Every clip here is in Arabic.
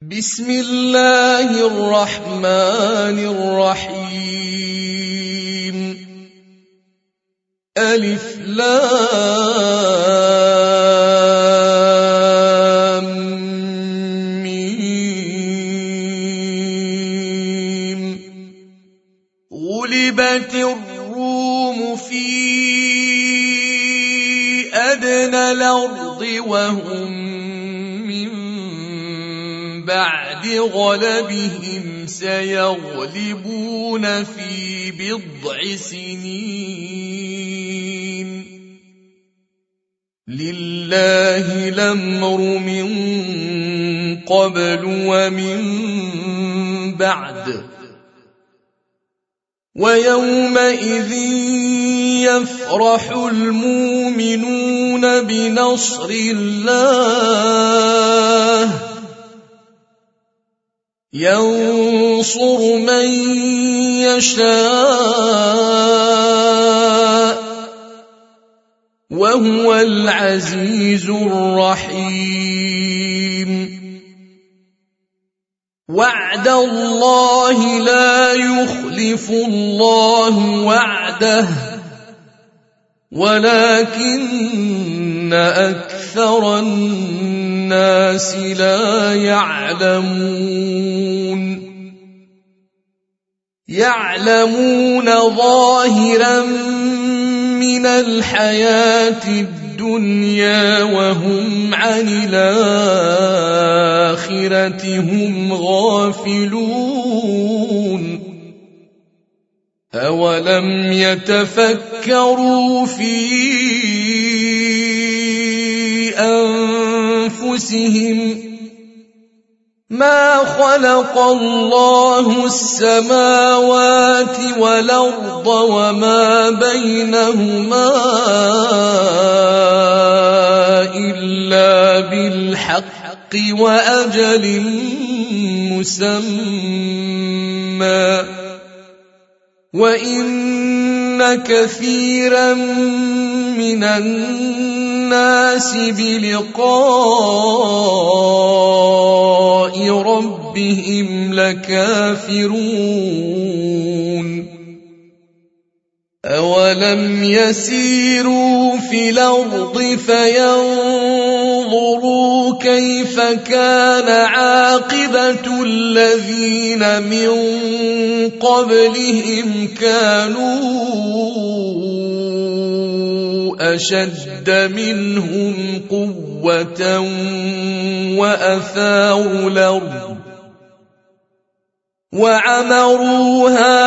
بسم الله الرحمن الرحيم. ألف لام ميم. غلبت الروم في أدنى الأرض وهم بعد غلبهم سيغلبون في بضع سنين. لله الأمر من قبل ومن بعد ويومئذ يفرح المؤمنون بنصر الله ينصر من يشاء وهو العزيز الرحيم. وعد الله لا يخلف الله وعده ولكن أكثر الناس لا يعلمون ظاهرا من الحياة الدنيا وهم عن الآخرة هم غافلون. أولم يتفكروا في أنفسهم ما خلق الله السماوات والأرض وما بينهما إلا بالحق وأجل مسمى وإن كثيرا من الناس بلقاء ربهم لكافرون. أولم يسيروا في الأرض فينظروا كيف كان عاقبة الذين من قبلهم كانوا أشد منهم قوة وأثاروا الأرض وعمروها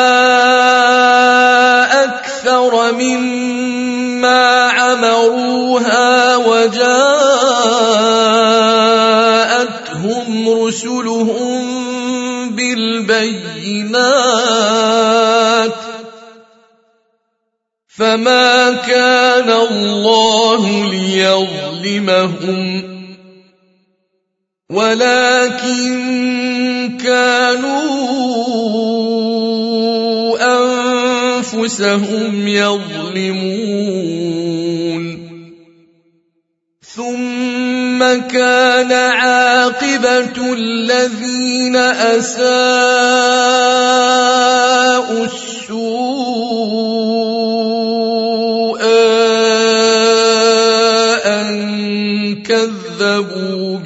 أكثر مما عمروها وجاءتهم رسلهم بالبينات فما كان الله ليظلمهم ولكن كانوا أنفسهم يظلمون. ثم كان عاقبة الذين أساءوا السوء أن كذبوا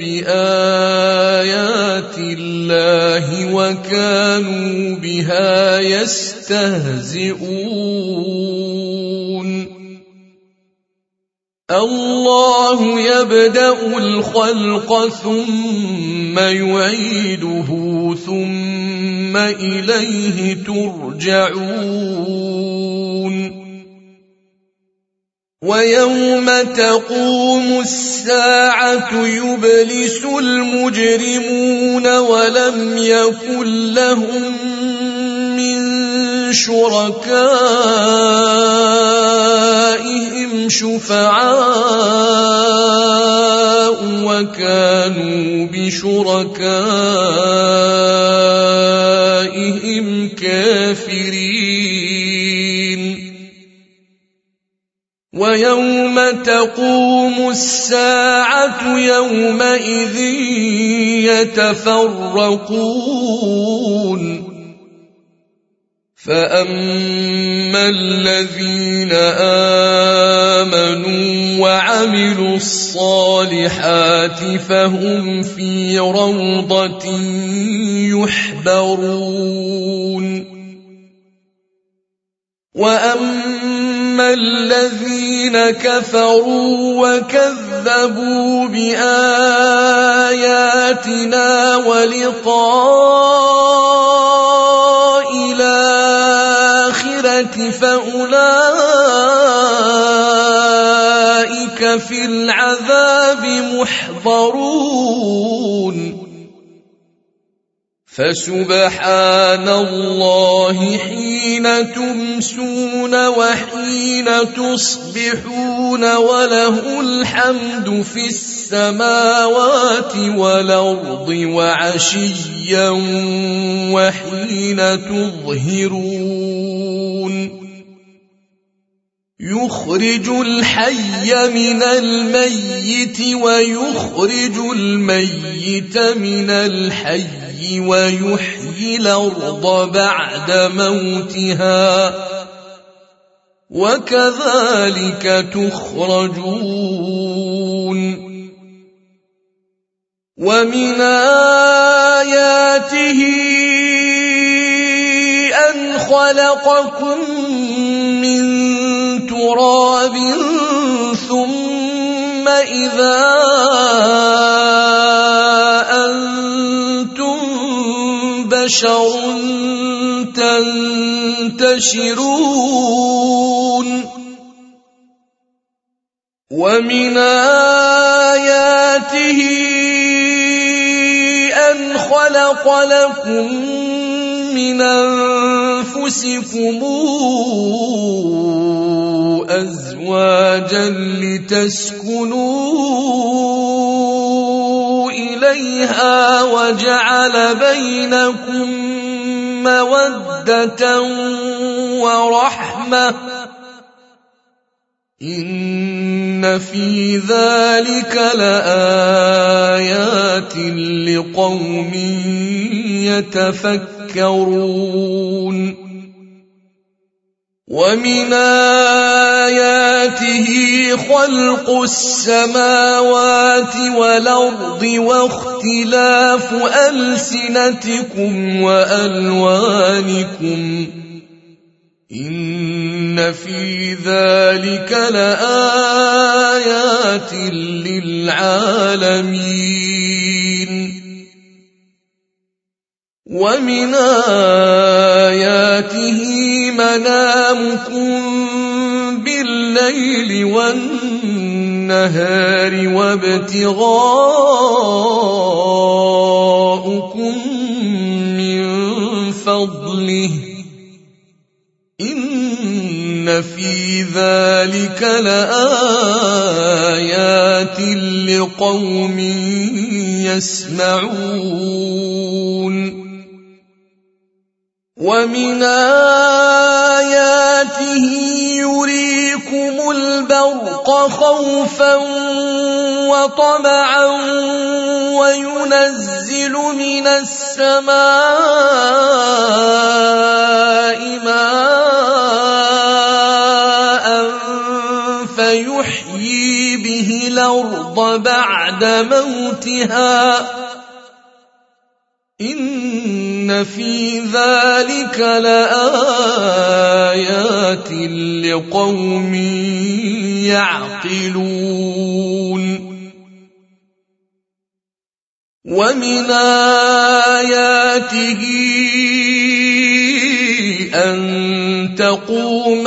بآيات الله وكانوا بها يستهزئون. الله يبدأ الخلق ثم يعيده ثم إليه ترجعون. ويوم تقوم الساعة يبلس المجرمون ولم يكن لهم من شركائهم شفعاء وكانوا بشركائهم كافرين. ويوم تقوم الساعة يومئذ يتفرقون فأما الذين آمنوا وعملوا الصالحات فهم في روضة يحبرون وأما الذين كفروا وكذبوا بآياتنا ولقاء الآخرة فأولئك في العذاب محضرون فسبحان الله حين تمسون وحين تصبحون وله الحمد في السماوات والأرض وعشيا وحين تظهرون يخرج الحي من الميت ويخرج الميت من الحي ويحيي الأرض بعد موتها وكذلك تخرجون ومن آياته أن خلقكم من تراب ثم إذا أنتم بشر تنتشرون ومن آياته أن خلق لكم من أنفسكم أزواجا لتسكنوا إليها وجعل بينكم مودة ورحمة إن في ذلك لآيات لقوم يتفكرون ومن آياته خلق السماوات والأرض واختلاف ألسنتكم وألوانكم إن في ذلك لآيات للعالمين ومن آياته منامكم بالليل والنهار وابتغاؤكم من فضله إن في ذلك لآيات لقوم يسمعون ومن آياته يريكم البرق خوفا وطمعا وينزل من السماء ماء فيحيي به الأرض بعد موتها إن في ذلك لآيات لقوم يعقلون ومن آياته أن تقوم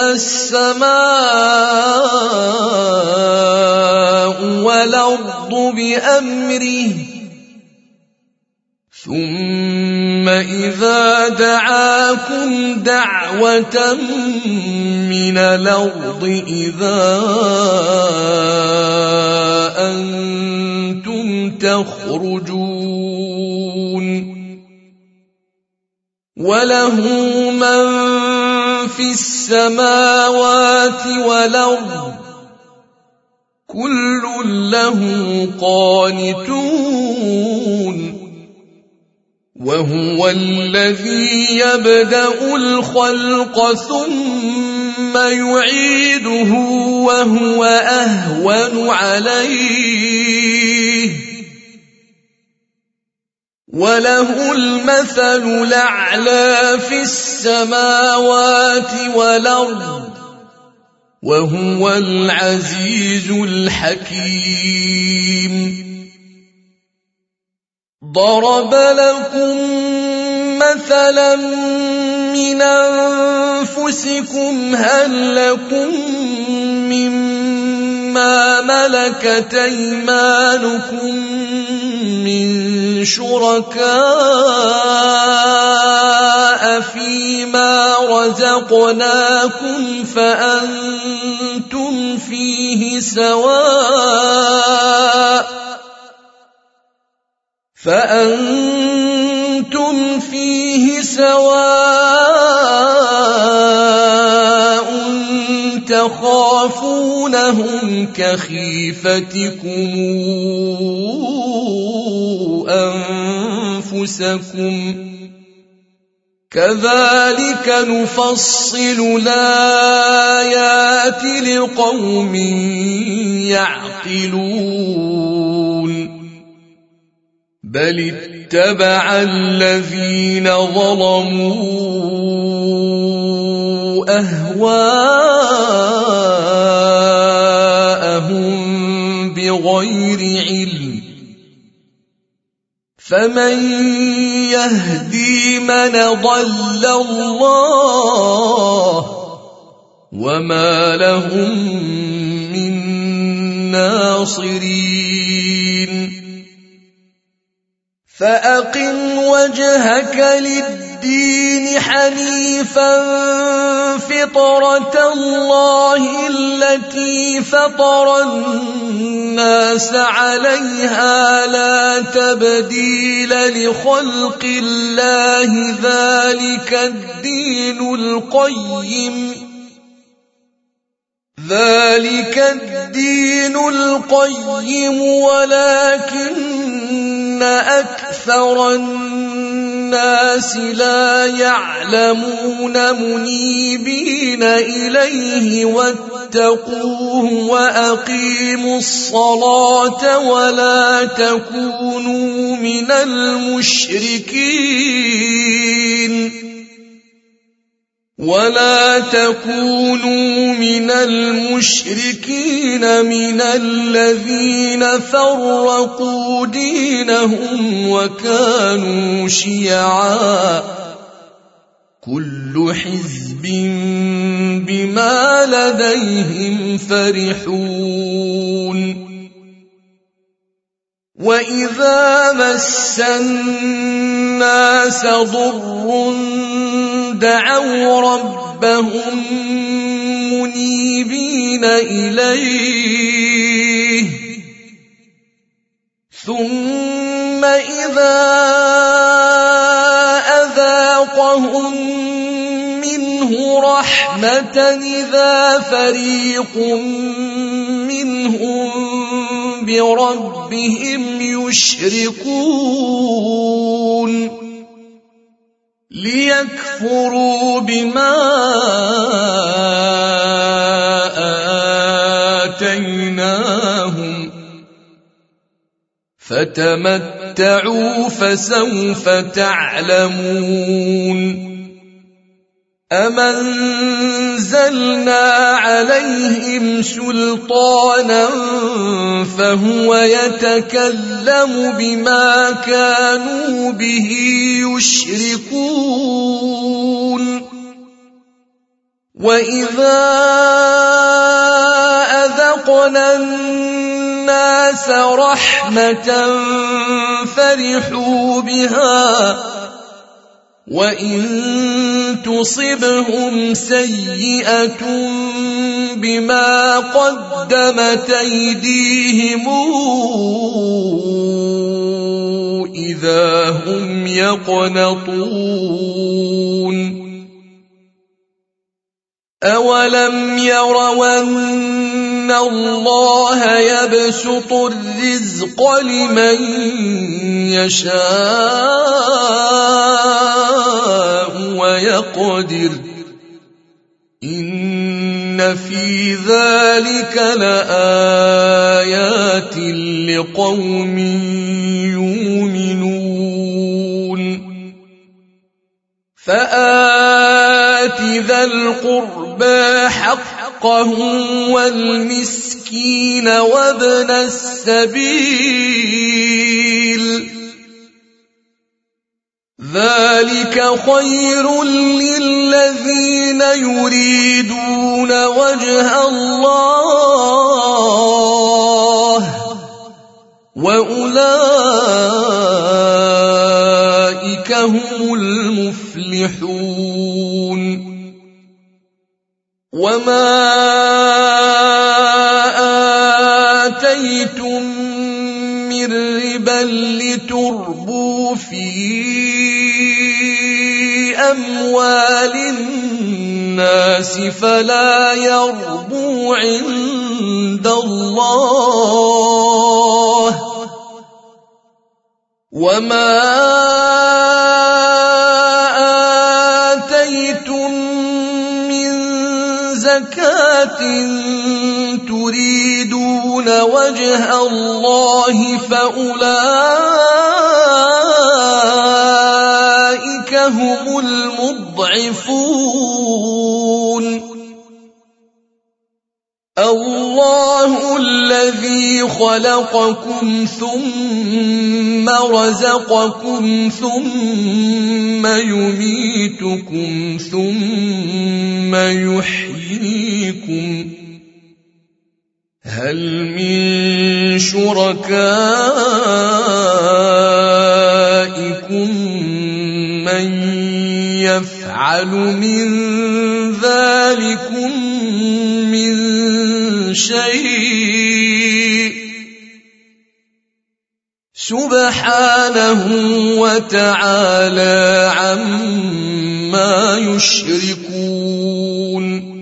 السماء والأرض بأمره ثم إذا دعاكم دعوة من الأرض إذا أنتم تخرجون وله من في السماوات والأرض كل له قانتون وهو الذي يبدأ الخلق ثم يعيده وهو أهون عليه وله المثل الأعلى في السماوات والأرض وهو العزيز الحكيم ضرب لكم مثلا من أنفسكم هل لكم مما ملكت أيمانكم من شركاء فيما رزقناكم فأنتم فيه سواء تخافونهم كخيفتكم أنفسكم كذلك نفصل الآيات لقوم يعقلون بل اتبع الذين ظلموا أهواءهم بغير علم فمن يهدي من ضل الله وما لهم من ناصرين فأقم وجهك للدين حنيفا فطرة الله التي فطر الناس عليها لا تبديل لخلق الله ذلك الدين القيم ولكن أكثر الناس لا يعلمون منيبين إليه واتقوه وأقيموا الصلاة ولا تكونوا من المشركين من الذين فرقوا دينهم وكانوا شيعا كل حزب بما لديهم فرحون وإذا مس الناس ضر دعوا ربهم منيبين إليه ثم إذا أذاقهم منه رحمة إذا فريق منهم بربهم يشركون ليكفروا بما آتيناهم فتمتعوا فسوف تعلمون أم أنزلنا عليهم سلطانا فهو يتكلم بما كانوا به يشركون وإذا أذقنا الناس رحمة فرحوا بها وإن تصبهم سيئة بما قدمت أيديهم إذا هم يقنطون أولم يروا أن الله يبسط الرزق لمن يشاء ويقدر إن في ذلك لآيات لقوم يؤمنون فآت ذا القربى حقه والمسكين وابن السبيل ذلك خير للذين يريدون وجه الله وأولئك هم المفلحون وما آتيتم من ربا لتربوا في أموال الناس فلا يربو عند الله وما آتيتم من زكاة تريدون وجه الله فأولئك هم المضعفون الله الذي خلقكم ثم رزقكم ثم يميتكم ثم يحييكم هل من شركائكم من يفعل من ذلكم من شيء سبحانه وتعالى عما يشركون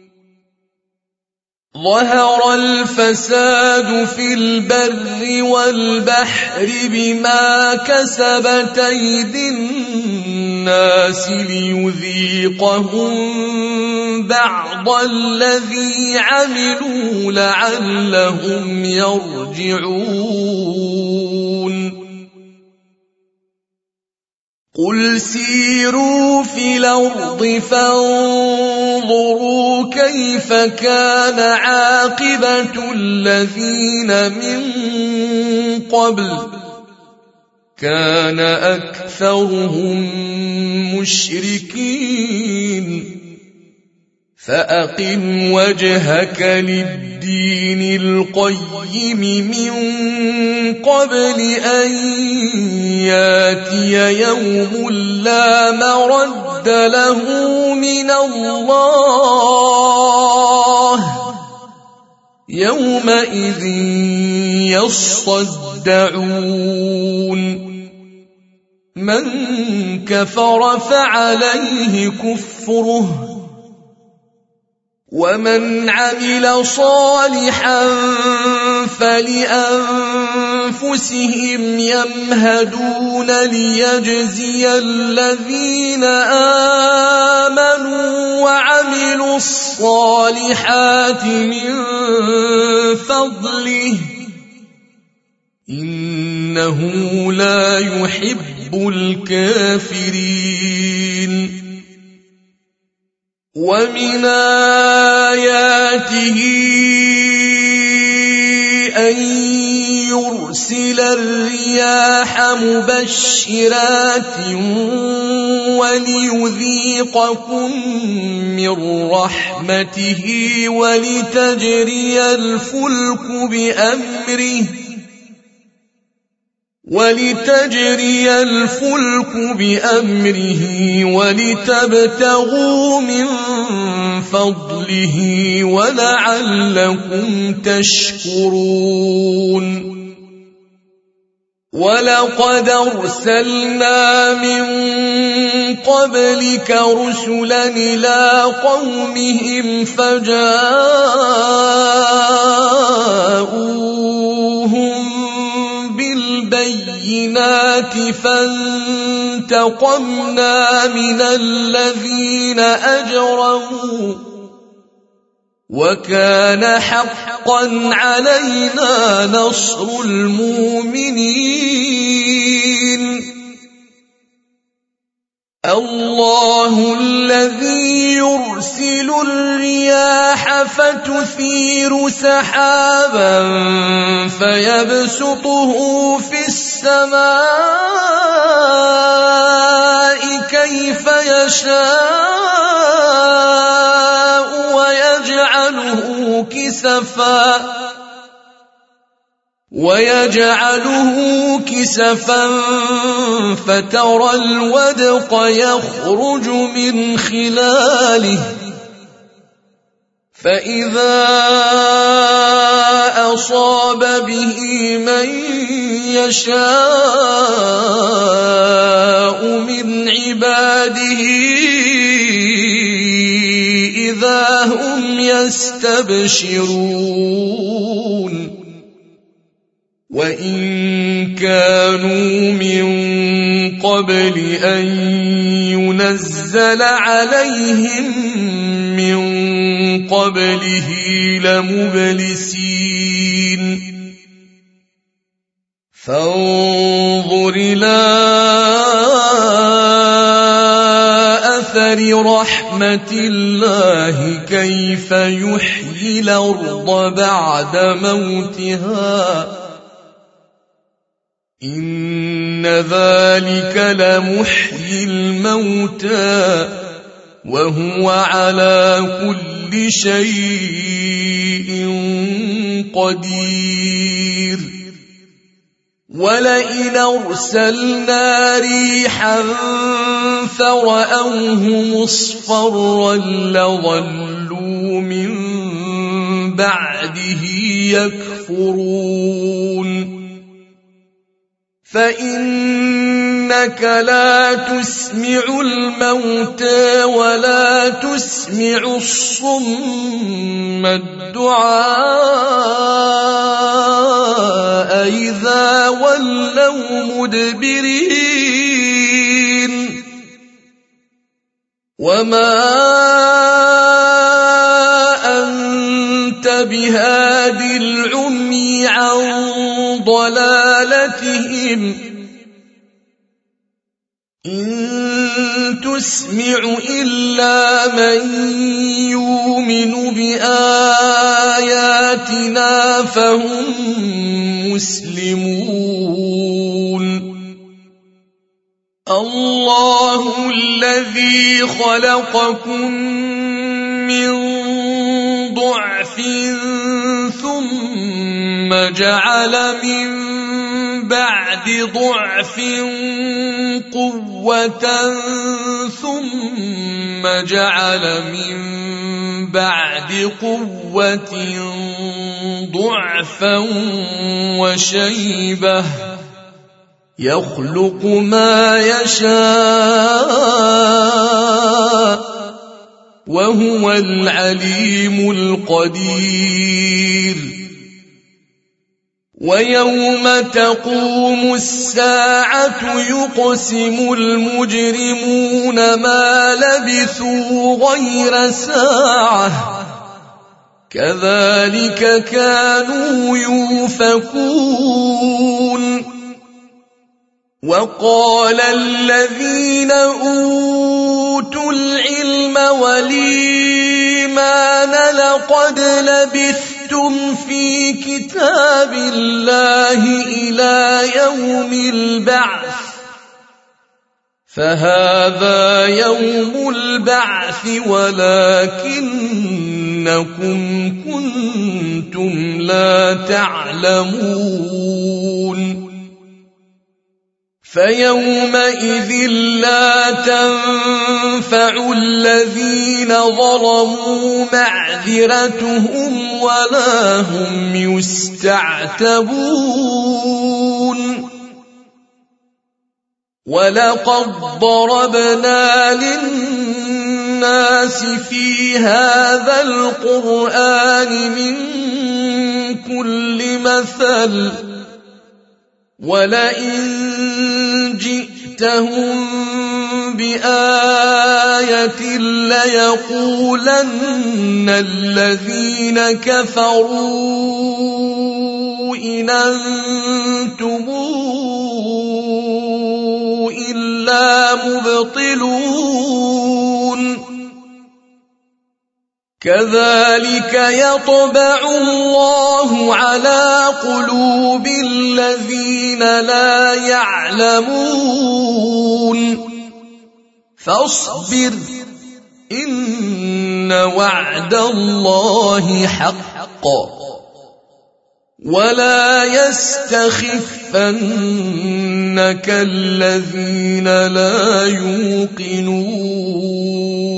ظهر الفساد في البر والبحر بما كسبت أيدي الناس ليذيقهم بعض الذي عملوا لعلهم يرجعون قل سيروا في الأرض فانظروا كيف كان عاقبة الذين من قبل كان أكثرهم مشركين فأقم وجهك للدين القيم من قبل أن ياتي يوم لا مرد له من الله يومئذ يصدعون من كفر فعليه كفره ومن عمل صالحا فلأنفسهم يمهدون ليجزي الذين آمنوا وعملوا الصالحات من فضله إنه لا يحب الكافرين ومن آياته أن يرسل الرياح مبشرات وليذيقكم من رحمته ولتجري الفلك بأمره ولتبتغوا من فضله ولعلكم تشكرون ولقد أرسلنا من قبلك رسلا إلى قومهم فجاءوهم بالبينات فانتقمنا من الذين أجرموا وكان حقا علينا نصر المؤمنين الله الذي يرسل الرياح فتثير سحابا فيبسطه في السماء كيف يشاء ويجعله كسفا فترى الودق يخرج من خلاله فإذا أصاب به من يشاء من عباده إذا هم يستبشرون وإن كانوا من قبل أن ينزل عليهم من قبله لمبلسين فانظر إلى أثر رحمة الله كيف يحيي الأرض بعد موتها إن ذلك لمحيي الموتى وهو على كل شيء قدير ولئن أرسلنا ريحا فرأوه مصفرا لظلوا من بعده يكفرون فإنك لا تسمع الموتى ولا تسمع الصم الدعاء إذا ولوا مدبرين وما أنت بهادي العمي عن ضلالتهم إن تسمع إلا من يؤمن بآياتنا فهم مسلمون الله الذي خلقكم من ضعف ثم جعل من بعد ضعف قوة ثم جعل من بعد قوة ضعفا وشيبة يخلق ما يشاء وهو العليم القدير ويوم تقوم الساعة يقسم المجرمون ما لبثوا غير ساعة كذلك كانوا يؤفكون وقال الذين أوتوا العلم والإيمان لقد لبثتم في كتاب الله إلى يوم البعث فهذا يوم البعث ولكنكم كنتم لا تعلمون فيومئذ لا تنفع الذين ظلموا معذرتهم ولا هم يستعتبون ولقد ضربنا للناس في هذا القرآن من كل مثل ولئن جئتهم بآية ليقولن الذين كفروا إن أنتم إلا مبطلون كذلك يطبع الله على قلوب الذين لا يعلمون فاصبر إن وعد الله حق ولا يستخفنك الذين لا يوقنون